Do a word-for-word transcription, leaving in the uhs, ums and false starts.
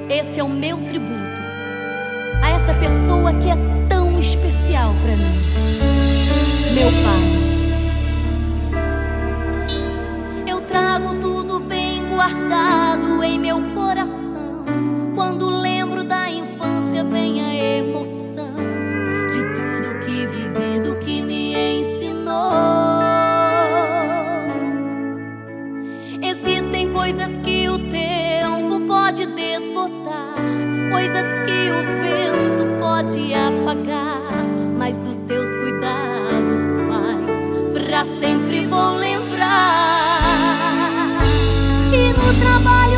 Esse é o meu tributo a essa pessoa que é tão especial para mim, meu pai. Eu trago tudo bem guardado em meu coração. Quando lembro da infância vem a emoção de tudo que vivi, do que me ensinou. Existem coisas que o tempo pode desbotar, coisas que o vento pode apagar, mas dos teus cuidados, Pai, pra sempre vou lembrar. E no trabalho